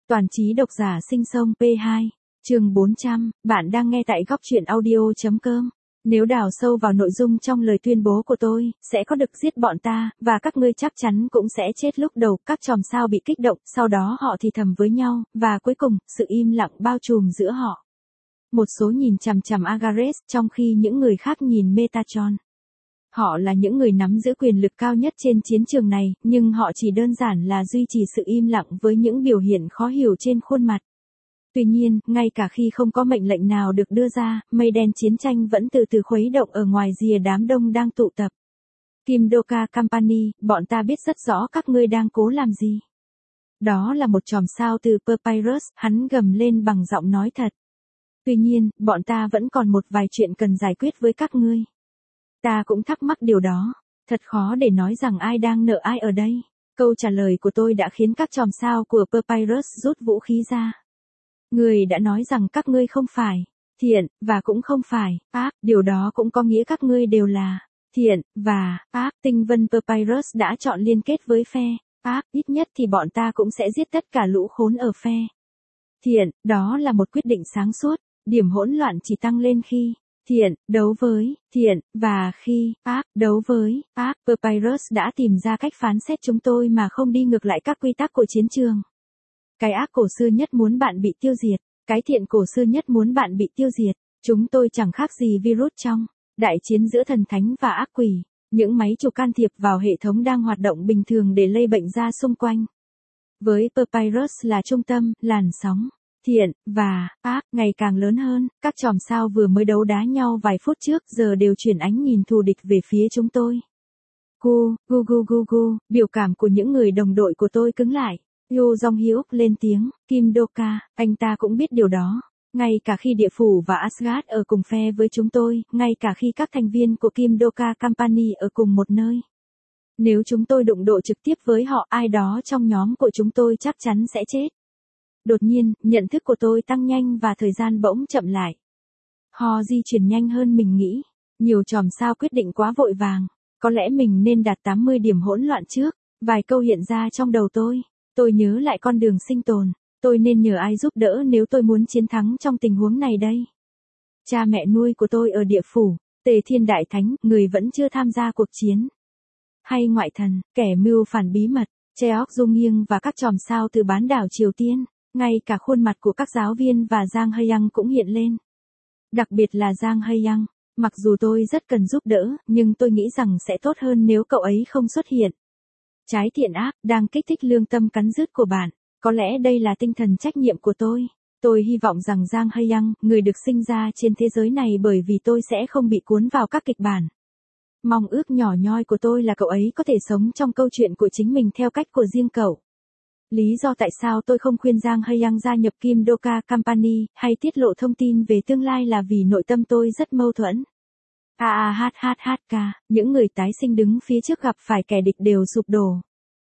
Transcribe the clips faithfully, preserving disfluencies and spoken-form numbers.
Toàn trí độc giả sinh sông pê hai, chương bốn trăm, bạn đang nghe tại góc truyện audio.com. Nếu đào sâu vào nội dung trong lời tuyên bố của tôi, sẽ có được giết bọn ta, và các ngươi chắc chắn cũng sẽ chết lúc đầu. Các chòm sao bị kích động, sau đó họ thì thầm với nhau, và cuối cùng, sự im lặng bao trùm giữa họ. Một số nhìn chằm chằm Agares, trong khi những người khác nhìn Metatron. Họ là những người nắm giữ quyền lực cao nhất trên chiến trường này, nhưng họ chỉ đơn giản là duy trì sự im lặng với những biểu hiện khó hiểu trên khuôn mặt. Tuy nhiên, ngay cả khi không có mệnh lệnh nào được đưa ra, mây đen chiến tranh vẫn từ từ khuấy động ở ngoài rìa đám đông đang tụ tập. Kim Doka Company, bọn ta biết rất rõ các ngươi đang cố làm gì. Đó là một chòm sao từ Papyrus, hắn gầm lên bằng giọng nói thật. Tuy nhiên, bọn ta vẫn còn một vài chuyện cần giải quyết với các ngươi. Ta cũng thắc mắc điều đó. Thật khó để nói rằng ai đang nợ ai ở đây. Câu trả lời của tôi đã khiến các chòm sao của Papyrus rút vũ khí ra. Người đã nói rằng các ngươi không phải thiện, và cũng không phải ác, điều đó cũng có nghĩa các ngươi đều là thiện, và ác. Tinh vân Papyrus đã chọn liên kết với phe ác, ít nhất thì bọn ta cũng sẽ giết tất cả lũ khốn ở phe thiện, đó là một quyết định sáng suốt. Điểm hỗn loạn chỉ tăng lên khi thiện đấu với thiện, và khi ác đấu với ác. Papyrus đã tìm ra cách phán xét chúng tôi mà không đi ngược lại các quy tắc của chiến trường. Cái ác cổ xưa nhất muốn bạn bị tiêu diệt, cái thiện cổ xưa nhất muốn bạn bị tiêu diệt. Chúng tôi chẳng khác gì virus trong đại chiến giữa thần thánh và ác quỷ, những máy chủ can thiệp vào hệ thống đang hoạt động bình thường để lây bệnh ra xung quanh. Với Papyrus là trung tâm, làn sóng thiện và ác ngày càng lớn hơn. Các chòm sao vừa mới đấu đá nhau vài phút trước giờ đều chuyển ánh nhìn thù địch về phía chúng tôi. Gu, gu gu gu gu, biểu cảm của những người đồng đội của tôi cứng lại. Yoo Jong-hyuk lên tiếng, Kim Doka, anh ta cũng biết điều đó. Ngay cả khi địa phủ và Asgard ở cùng phe với chúng tôi, ngay cả khi các thành viên của Kim Doka Company ở cùng một nơi. Nếu chúng tôi đụng độ trực tiếp với họ, ai đó trong nhóm của chúng tôi chắc chắn sẽ chết. Đột nhiên, nhận thức của tôi tăng nhanh và thời gian bỗng chậm lại. Họ di chuyển nhanh hơn mình nghĩ. Nhiều chòm sao quyết định quá vội vàng. Có lẽ mình nên đạt tám mươi điểm hỗn loạn trước. Vài câu hiện ra trong đầu tôi. Tôi nhớ lại con đường sinh tồn. Tôi nên nhờ ai giúp đỡ nếu tôi muốn chiến thắng trong tình huống này đây? Cha mẹ nuôi của tôi ở địa phủ, Tề Thiên Đại Thánh, người vẫn chưa tham gia cuộc chiến. Hay ngoại thần, kẻ mưu phản bí mật, Cheok Dung Nghiêng và các chòm sao từ bán đảo Triều Tiên. Ngay cả khuôn mặt của các giáo viên và Giang Hae-young cũng hiện lên. Đặc biệt là Giang Hae-young. Mặc dù tôi rất cần giúp đỡ, nhưng tôi nghĩ rằng sẽ tốt hơn nếu cậu ấy không xuất hiện. Trái thiện ác, đang kích thích lương tâm cắn rứt của bạn. Có lẽ đây là tinh thần trách nhiệm của tôi. Tôi hy vọng rằng Giang Hae-young, người được sinh ra trên thế giới này bởi vì tôi sẽ không bị cuốn vào các kịch bản. Mong ước nhỏ nhoi của tôi là cậu ấy có thể sống trong câu chuyện của chính mình theo cách của riêng cậu. Lý do tại sao tôi không khuyên Giang Hae-young gia nhập Kim Doka Company, hay tiết lộ thông tin về tương lai là vì nội tâm tôi rất mâu thuẫn. A a h h h k, những người tái sinh đứng phía trước gặp phải kẻ địch đều sụp đổ.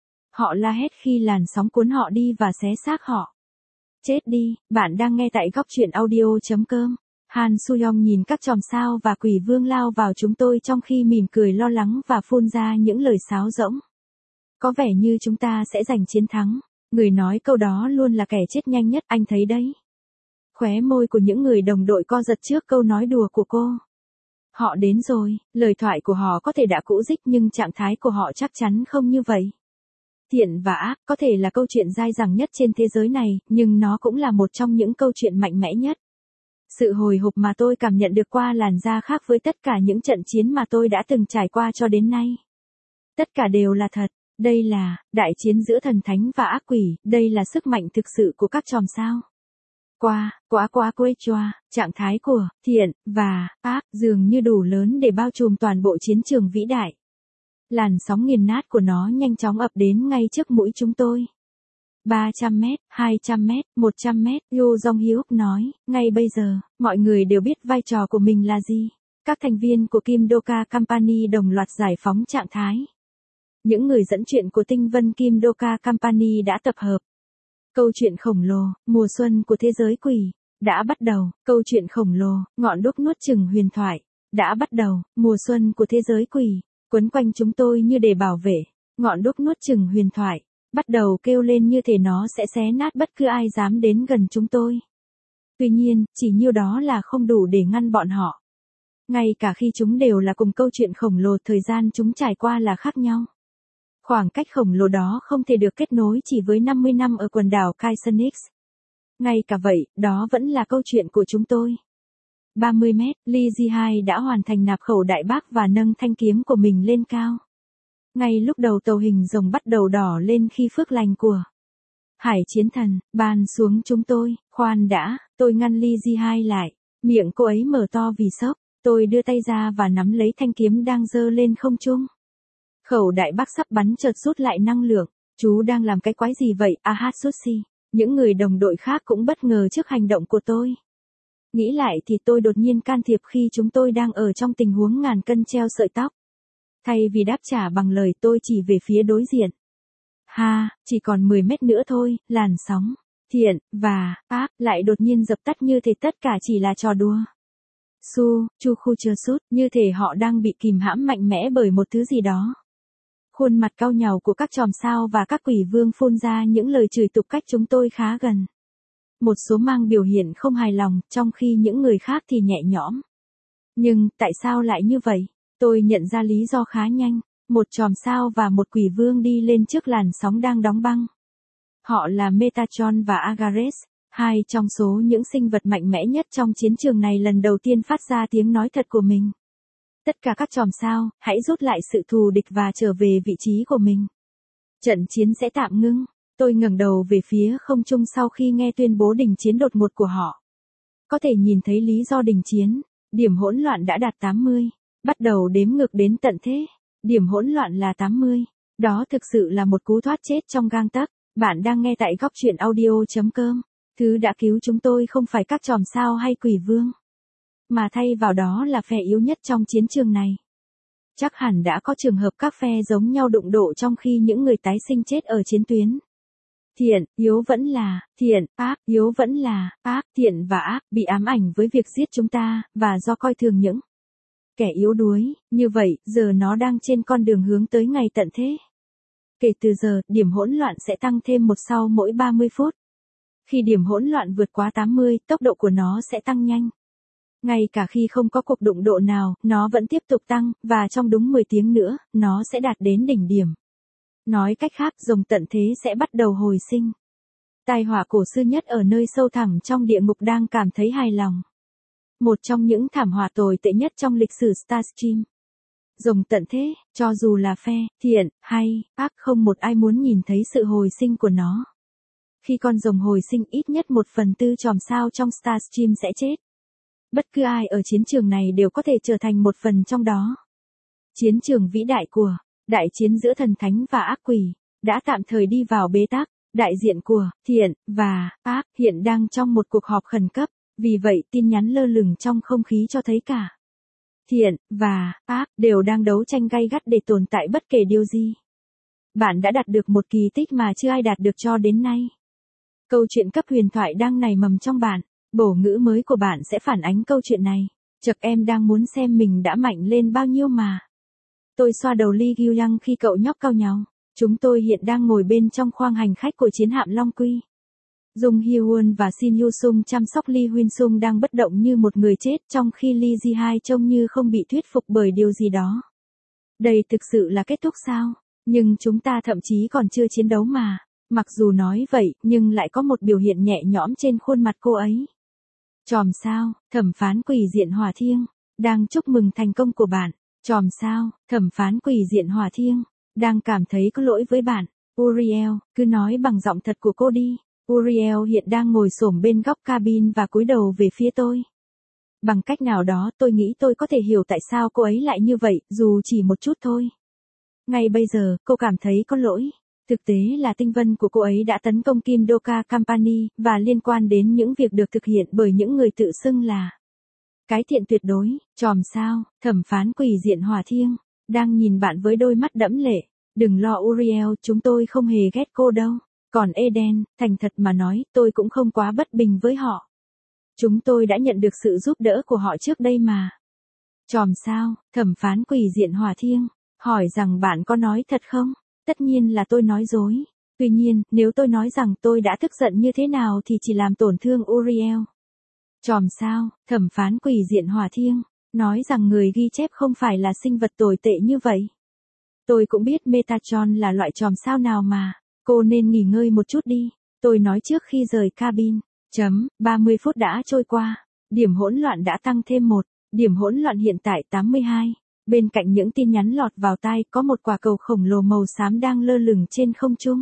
Họ la hét khi làn sóng cuốn họ đi và xé xác họ. Chết đi, bạn đang nghe tại góc truyện audio.com. Han Soo-young nhìn các chòm sao và quỷ vương lao vào chúng tôi trong khi mỉm cười lo lắng và phun ra những lời sáo rỗng. Có vẻ như chúng ta sẽ giành chiến thắng. Người nói câu đó luôn là kẻ chết nhanh nhất, anh thấy đấy. Khóe môi của những người đồng đội co giật trước câu nói đùa của cô. Họ đến rồi, lời thoại của họ có thể đã cũ rích nhưng trạng thái của họ chắc chắn không như vậy. Thiện và ác có thể là câu chuyện dai dẳng nhất trên thế giới này, nhưng nó cũng là một trong những câu chuyện mạnh mẽ nhất. Sự hồi hộp mà tôi cảm nhận được qua làn da khác với tất cả những trận chiến mà tôi đã từng trải qua cho đến nay. Tất cả đều là thật. Đây là đại chiến giữa thần thánh và ác quỷ, đây là sức mạnh thực sự của các chòm sao. Qua, quá quá quê choa, trạng thái của thiện và ác dường như đủ lớn để bao trùm toàn bộ chiến trường vĩ đại. Làn sóng nghiền nát của nó nhanh chóng ập đến ngay trước mũi chúng tôi. ba trăm mét, hai trăm mét, một trăm mét, Yoo Jong-hyuk nói, ngay bây giờ, mọi người đều biết vai trò của mình là gì. Các thành viên của Kim Doka Company đồng loạt giải phóng trạng thái. Những người dẫn chuyện của tinh vân Kim Doka Company đã tập hợp. Câu chuyện khổng lồ, mùa xuân của thế giới quỷ, đã bắt đầu. Câu chuyện khổng lồ, ngọn đuốc nuốt chửng huyền thoại, đã bắt đầu. Mùa xuân của thế giới quỷ, quấn quanh chúng tôi như để bảo vệ. Ngọn đuốc nuốt chửng huyền thoại, bắt đầu kêu lên như thể nó sẽ xé nát bất cứ ai dám đến gần chúng tôi. Tuy nhiên, chỉ nhiêu đó là không đủ để ngăn bọn họ. Ngay cả khi chúng đều là cùng câu chuyện khổng lồ, thời gian chúng trải qua là khác nhau. Khoảng cách khổng lồ đó không thể được kết nối chỉ với năm mươi năm ở quần đảo Kaizenix. Ngay cả vậy, đó vẫn là câu chuyện của chúng tôi. ba mươi mét, Lee Ji-hai đã hoàn thành nạp khẩu đại bác và nâng thanh kiếm của mình lên cao. Ngay lúc đầu tàu hình rồng bắt đầu đỏ lên khi phước lành của Hải Chiến Thần ban xuống chúng tôi. Khoan đã, tôi ngăn Lee Ji-hai lại. Miệng cô ấy mở to vì sốc. Tôi đưa tay ra và nắm lấy thanh kiếm đang giơ lên không trung. Khẩu đại bác sắp bắn chợt rút lại năng lượng. Chú đang làm cái quái gì vậy, Ahatsushi? Những người đồng đội khác cũng bất ngờ trước hành động của tôi. Nghĩ lại thì tôi đột nhiên can thiệp khi chúng tôi đang ở trong tình huống ngàn cân treo sợi tóc. Thay vì đáp trả bằng lời, tôi chỉ về phía đối diện. Ha, chỉ còn mười mét nữa thôi, làn sóng, thiện, và, ác, lại đột nhiên dập tắt như thể tất cả chỉ là trò đùa. Su, chu khu chờ sút, như thể họ đang bị kìm hãm mạnh mẽ bởi một thứ gì đó. Khuôn mặt cau nhàu của các chòm sao và các quỷ vương phun ra những lời chửi tục cách chúng tôi khá gần. Một số mang biểu hiện không hài lòng, trong khi những người khác thì nhẹ nhõm. Nhưng, tại sao lại như vậy? Tôi nhận ra lý do khá nhanh. Một chòm sao và một quỷ vương đi lên trước làn sóng đang đóng băng. Họ là Metatron và Agares, hai trong số những sinh vật mạnh mẽ nhất trong chiến trường này lần đầu tiên phát ra tiếng nói thật của mình. Tất cả các chòm sao, hãy rút lại sự thù địch và trở về vị trí của mình. Trận chiến sẽ tạm ngưng. Tôi ngẩng đầu về phía không trung sau khi nghe tuyên bố đình chiến đột ngột của họ. Có thể nhìn thấy lý do đình chiến. Điểm hỗn loạn đã đạt tám mươi. Bắt đầu đếm ngược đến tận thế. Điểm hỗn loạn là tám mươi. Đó thực sự là một cú thoát chết trong gang tấc. Bạn đang nghe tại góc truyện audio chấm com. Thứ đã cứu chúng tôi không phải các chòm sao hay quỷ vương, mà thay vào đó là phe yếu nhất trong chiến trường này. Chắc hẳn đã có trường hợp các phe giống nhau đụng độ trong khi những người tái sinh chết ở chiến tuyến. Thiện, yếu vẫn là, thiện, ác, yếu vẫn là, ác, thiện và ác, bị ám ảnh với việc giết chúng ta, và do coi thường những kẻ yếu đuối, như vậy, giờ nó đang trên con đường hướng tới ngày tận thế. Kể từ giờ, điểm hỗn loạn sẽ tăng thêm một sau mỗi ba mươi phút. Khi điểm hỗn loạn vượt quá tám mươi, tốc độ của nó sẽ tăng nhanh. Ngay cả khi không có cuộc đụng độ nào, nó vẫn tiếp tục tăng, và trong đúng mười tiếng nữa, nó sẽ đạt đến đỉnh điểm. Nói cách khác, rồng tận thế sẽ bắt đầu hồi sinh. Tai họa cổ xưa nhất ở nơi sâu thẳm trong địa ngục đang cảm thấy hài lòng. Một trong những thảm họa tồi tệ nhất trong lịch sử Starstream. Rồng tận thế, cho dù là phe, thiện, hay, ác, không một ai muốn nhìn thấy sự hồi sinh của nó. Khi con rồng hồi sinh, ít nhất một phần tư chòm sao trong Starstream sẽ chết. Bất cứ ai ở chiến trường này đều có thể trở thành một phần trong đó. Chiến trường vĩ đại của đại chiến giữa thần thánh và ác quỷ đã tạm thời đi vào bế tắc. Đại diện của thiện và ác hiện đang trong một cuộc họp khẩn cấp, vì vậy tin nhắn lơ lửng trong không khí cho thấy cả thiện và ác đều đang đấu tranh gay gắt để tồn tại bất kể điều gì. Bạn đã đạt được một kỳ tích mà chưa ai đạt được cho đến nay. Câu chuyện cấp huyền thoại đang nảy mầm trong bạn. Bổ ngữ mới của bạn sẽ phản ánh câu chuyện này. Chật, em đang muốn xem mình đã mạnh lên bao nhiêu mà. Tôi xoa đầu Lee Gyu-young khi cậu nhóc cau nhàu. Chúng tôi hiện đang ngồi bên trong khoang hành khách của chiến hạm Long Quy. Jung Hee-won và Shin Yu-sung chăm sóc Lee Huynh-sung đang bất động như một người chết, trong khi Lee Ji-hai trông như không bị thuyết phục bởi điều gì đó. Đây thực sự là kết thúc sao? Nhưng chúng ta thậm chí còn chưa chiến đấu mà. Mặc dù nói vậy, nhưng lại có một biểu hiện nhẹ nhõm trên khuôn mặt cô ấy. Chòm sao, thẩm phán quỷ diện hỏa thiêng, đang chúc mừng thành công của bạn. Chòm sao, thẩm phán quỷ diện hỏa thiêng, đang cảm thấy có lỗi với bạn. Uriel, cứ nói bằng giọng thật của cô đi. Uriel hiện đang ngồi xổm bên góc cabin và cúi đầu về phía tôi. Bằng cách nào đó, tôi nghĩ tôi có thể hiểu tại sao cô ấy lại như vậy, dù chỉ một chút thôi. Ngay bây giờ, cô cảm thấy có lỗi. Thực tế là tinh vân của cô ấy đã tấn công Kim Doka Company, và liên quan đến những việc được thực hiện bởi những người tự xưng là cái thiện tuyệt đối. Chòm sao, thẩm phán quỷ diện hỏa thiêng, đang nhìn bạn với đôi mắt đẫm lệ. Đừng lo Uriel, chúng tôi không hề ghét cô đâu. Còn Eden, thành thật mà nói, tôi cũng không quá bất bình với họ. Chúng tôi đã nhận được sự giúp đỡ của họ trước đây mà. Chòm sao, thẩm phán quỷ diện hỏa thiêng, hỏi rằng bạn có nói thật không? Tất nhiên là tôi nói dối. Tuy nhiên, nếu tôi nói rằng tôi đã tức giận như thế nào thì chỉ làm tổn thương Uriel. Chòm sao, thẩm phán quỷ diện hỏa thiêng, nói rằng người ghi chép không phải là sinh vật tồi tệ như vậy. Tôi cũng biết Metatron là loại chòm sao nào mà, cô nên nghỉ ngơi một chút đi, tôi nói trước khi rời cabin. Chấm, ba mươi phút đã trôi qua, điểm hỗn loạn đã tăng thêm một, điểm hỗn loạn hiện tại tám mươi hai. Bên cạnh những tin nhắn lọt vào tai có một quả cầu khổng lồ màu xám đang lơ lửng trên không trung.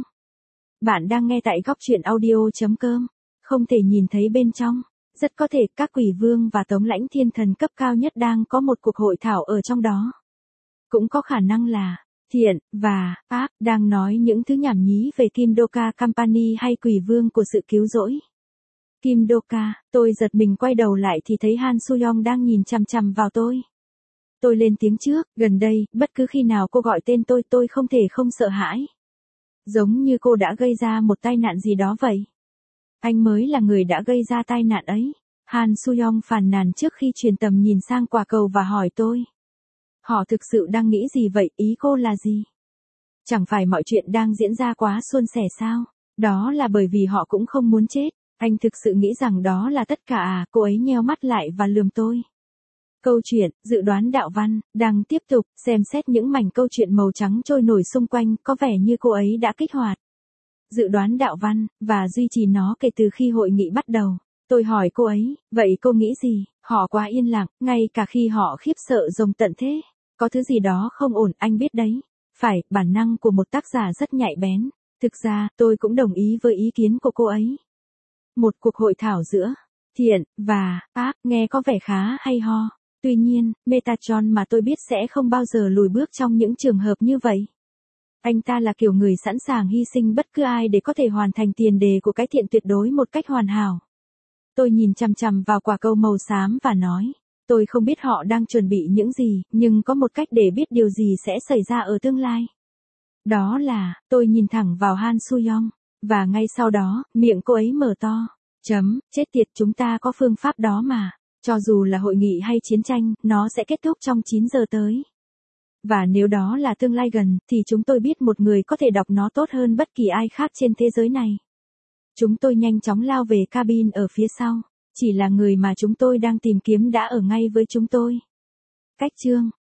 Bạn đang nghe tại góc truyện audio.com, không thể nhìn thấy bên trong. Rất có thể các quỷ vương và tống lãnh thiên thần cấp cao nhất đang có một cuộc hội thảo ở trong đó. Cũng có khả năng là Thiện và Ác đang nói những thứ nhảm nhí về Kim Doka Company hay quỷ vương của sự cứu rỗi. Kim Doka, tôi giật mình quay đầu lại thì thấy Han Soo-young đang nhìn chằm chằm vào tôi. Tôi lên tiếng trước, gần đây, bất cứ khi nào cô gọi tên tôi tôi không thể không sợ hãi. Giống như cô đã gây ra một tai nạn gì đó vậy. Anh mới là người đã gây ra tai nạn ấy. Han Soo-young phàn nàn trước khi truyền tầm nhìn sang quả cầu và hỏi tôi. Họ thực sự đang nghĩ gì vậy, ý cô là gì? Chẳng phải mọi chuyện đang diễn ra quá suôn sẻ sao? Đó là bởi vì họ cũng không muốn chết. Anh thực sự nghĩ rằng đó là tất cả à? Cô ấy nheo mắt lại và lườm tôi. Câu chuyện, dự đoán đạo văn, đang tiếp tục, xem xét những mảnh câu chuyện màu trắng trôi nổi xung quanh, có vẻ như cô ấy đã kích hoạt dự đoán đạo văn, và duy trì nó kể từ khi hội nghị bắt đầu. Tôi hỏi cô ấy, vậy cô nghĩ gì? Họ quá yên lặng, ngay cả khi họ khiếp sợ rồng tận thế. Có thứ gì đó không ổn, anh biết đấy. Phải, bản năng của một tác giả rất nhạy bén. Thực ra, tôi cũng đồng ý với ý kiến của cô ấy. Một cuộc hội thảo giữa Thiện và Ác nghe có vẻ khá hay ho. Tuy nhiên, Metatron mà tôi biết sẽ không bao giờ lùi bước trong những trường hợp như vậy. Anh ta là kiểu người sẵn sàng hy sinh bất cứ ai để có thể hoàn thành tiền đề của cái thiện tuyệt đối một cách hoàn hảo. Tôi nhìn chằm chằm vào quả cầu màu xám và nói, tôi không biết họ đang chuẩn bị những gì, nhưng có một cách để biết điều gì sẽ xảy ra ở tương lai. Đó là, tôi nhìn thẳng vào Han Soo-young, và ngay sau đó, miệng cô ấy mở to. Chấm, chết tiệt, chúng ta có phương pháp đó mà. Cho dù là hội nghị hay chiến tranh, nó sẽ kết thúc trong chín giờ tới. Và nếu đó là tương lai gần, thì chúng tôi biết một người có thể đọc nó tốt hơn bất kỳ ai khác trên thế giới này. Chúng tôi nhanh chóng lao về cabin ở phía sau. Chỉ là người mà chúng tôi đang tìm kiếm đã ở ngay với chúng tôi. Cách chương